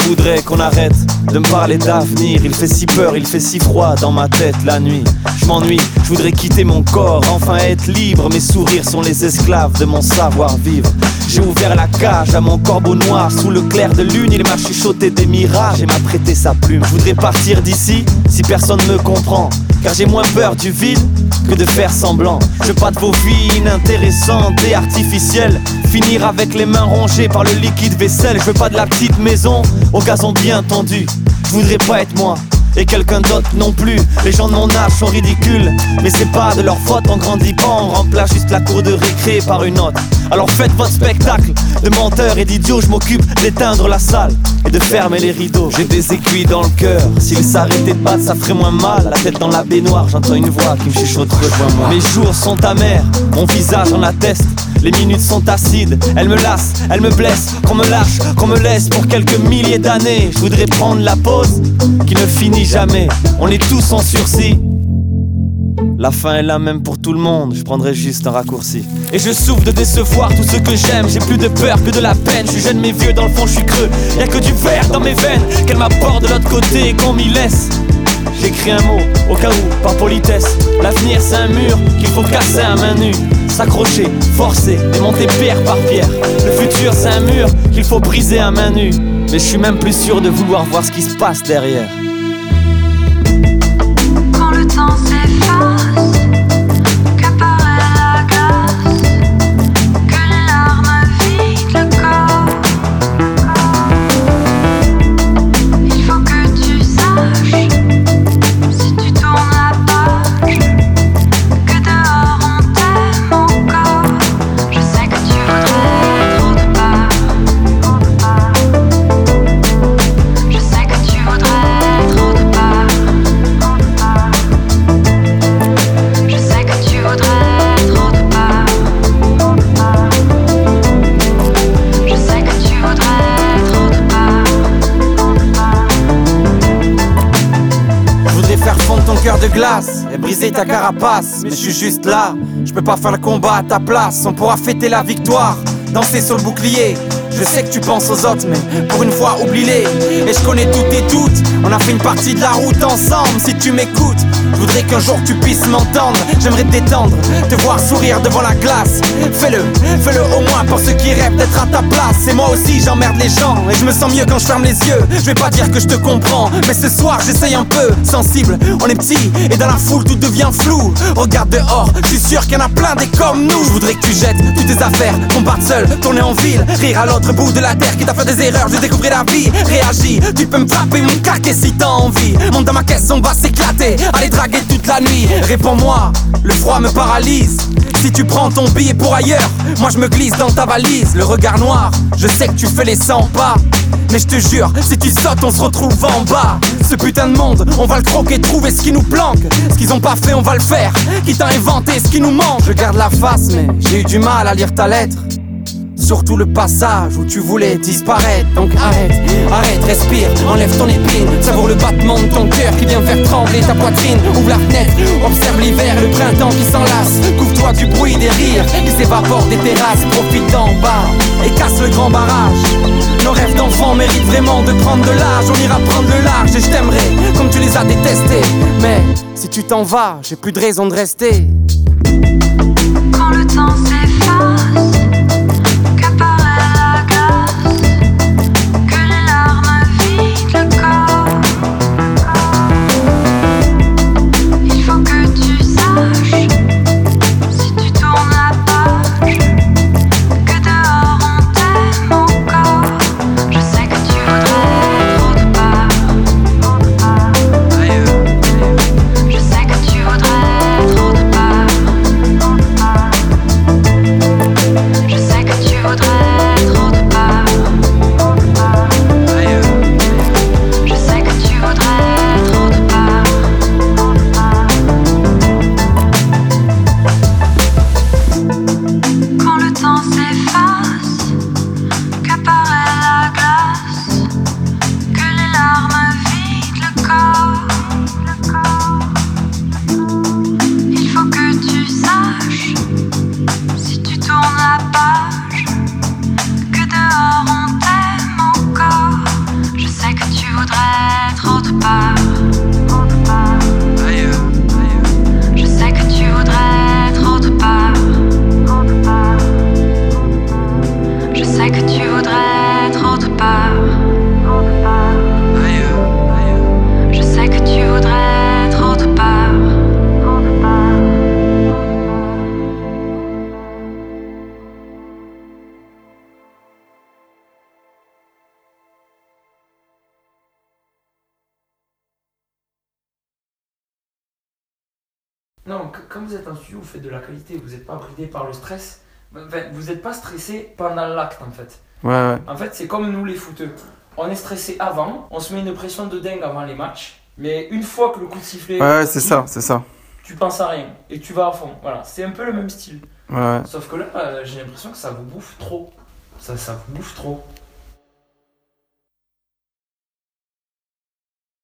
voudrais qu'on arrête de me parler d'avenir. Il fait si peur, il fait si froid dans ma tête la nuit. Je m'ennuie, je voudrais quitter mon corps, enfin être libre. Mes sourires sont les esclaves de mon savoir-vivre. J'ai ouvert la cage à mon corbeau noir. Sous le clair de lune, il m'a chuchoté des mirages et m'a prêté sa plume. Je voudrais partir d'ici si personne me comprend, car j'ai moins peur du vide que de faire semblant. Je veux pas de vos vies inintéressantes et artificielles, finir avec les mains rongées par le liquide vaisselle. Je veux pas de la petite maison au gazon bien tendu. Je voudrais pas être moi et quelqu'un d'autre non plus. Les gens de mon âge sont ridicules, mais c'est pas de leur faute. On grandit pas, on remplace juste la cour de récré par une autre. Alors faites votre spectacle de menteurs et d'idiots. Je m'occupe d'éteindre la salle et de fermer les rideaux. J'ai des aiguilles dans le cœur, s'ils s'arrêtaient de battre ça ferait moins mal. La tête dans la baignoire, j'entends une voix qui me chuchote rejoins-moi. Mes jours sont amers, mon visage en atteste. Les minutes sont acides, elles me lassent, elles me blessent. Qu'on me lâche, qu'on me laisse pour quelques milliers d'années. Je voudrais prendre la pause qui ne finit jamais. On est tous en sursis, la fin est la même pour tout le monde. Je prendrai juste un raccourci. Et je souffre de décevoir tout ce que j'aime. J'ai plus de peur que de la peine. Je suis jeune mais vieux, dans le fond je suis creux. Y'a que du verre dans mes veines. Qu'elle m'apporte de l'autre côté et qu'on m'y laisse. J'écris un mot, au cas où, par politesse. L'avenir c'est un mur qu'il faut casser à main nue. S'accrocher, forcer, démonter pierre par pierre. Le futur c'est un mur qu'il faut briser à main nue. Mais je suis même plus sûr de vouloir voir ce qui se passe derrière. Quand le temps s'efface, qu'apparaît la glace, que les larmes vident le corps. Il faut que tu saches, si tu tournes la page, que dehors on t'aime encore. Je sais que tu voudrais être autre part. Je sais que tu voudrais être autre part. Je sais que tu voudrais être autre part. Je sais que tu voudrais être autre part. Je voudrais faire fondre ton cœur de glace et briser ta carapace, mais je suis juste là, je peux pas faire le combat à ta place. On pourra fêter la victoire, danser sur le bouclier. Je sais que tu penses aux autres, mais pour une fois oublie-les. Et je connais toutes et toutes, on a fait une partie de la route ensemble. Si tu m'écoutes, je voudrais qu'un jour tu puisses m'entendre. J'aimerais te détendre, te voir sourire devant la glace. Fais-le au moins pour ceux qui rêvent d'être à ta place. Et moi aussi j'emmerde les gens, et je me sens mieux quand je ferme les yeux. Je vais pas dire que je te comprends, mais ce soir j'essaye un peu. Sensible, on est petit, et dans la foule tout devient flou. Regarde dehors, je suis sûr qu'il y en a plein des comme nous. Je voudrais que tu jettes toutes tes affaires, qu'on parte seul, tourner en ville, rire à l'autre bout de la terre qui t'a fait des erreurs, je découvrir la vie. Réagis, tu peux me frapper mon claquet si t'as envie. Monte dans ma caisse, on va s'éclater, aller draguer toute la nuit. Réponds-moi, le froid me paralyse. Si tu prends ton billet pour ailleurs, moi je me glisse dans ta valise. Le regard noir, je sais que tu fais les 100 pas, mais je te jure, si tu sautes on se retrouve en bas. Ce putain de monde, on va le croquer, trouver ce qui nous planque. Ce qu'ils ont pas fait, on va le faire, quitte à inventer ce qui nous manque. Je garde la face, mais j'ai eu du mal à lire ta lettre. Surtout le passage où tu voulais disparaître. Donc arrête, respire, enlève ton épine. Savoure le battement de ton cœur qui vient faire trembler ta poitrine. Ouvre la fenêtre, observe l'hiver et le printemps qui s'enlace. Couvre-toi du bruit des rires qui s'évaporent des terrasses. Profite d'en bas et casse le grand barrage. Nos rêves d'enfants méritent vraiment de prendre de l'âge. On ira prendre le large et je t'aimerai comme tu les as détestés. Mais si tu t'en vas, j'ai plus de raison de rester. Quand le temps s'efface, Non, quand vous êtes en studio, vous faites de la qualité, vous n'êtes pas bridé par le stress. Enfin, vous n'êtes pas stressé pendant l'acte en fait. Ouais. En fait, c'est comme nous les footeux. On est stressé avant, on se met une pression de dingue avant les matchs, mais une fois que le coup de sifflet. Ouais, c'est ça. Tu penses à rien et tu vas à fond. Voilà, c'est un peu le même style. Ouais. Sauf que là, j'ai l'impression que ça vous bouffe trop. Ça vous bouffe trop.